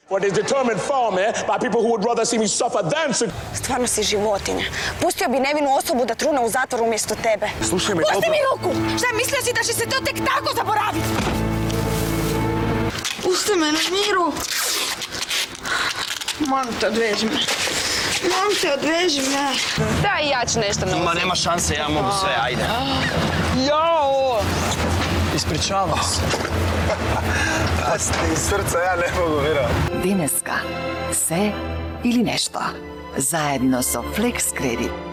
What is determined for me by people who would rather see me suffer than to... Stvarno si životinja. Pustio bi nevinu osobu da trune u zatvoru umjesto tebe. Slušaj me, Pusti mi ruku! Šta, mislio si da će se to tek tako zaboraviti? Pusti me na miru. Molim te, odveži me. Molim te, odveži me. Daj, ja ću nešto naučiti. Ma nema šanse, ja mogu sve, ajde. Jao! Ispričavam se. Iz srca ja ne mogu vjerovati. Dineska. Sve ili nešto. Zajedno sa Flex Credit.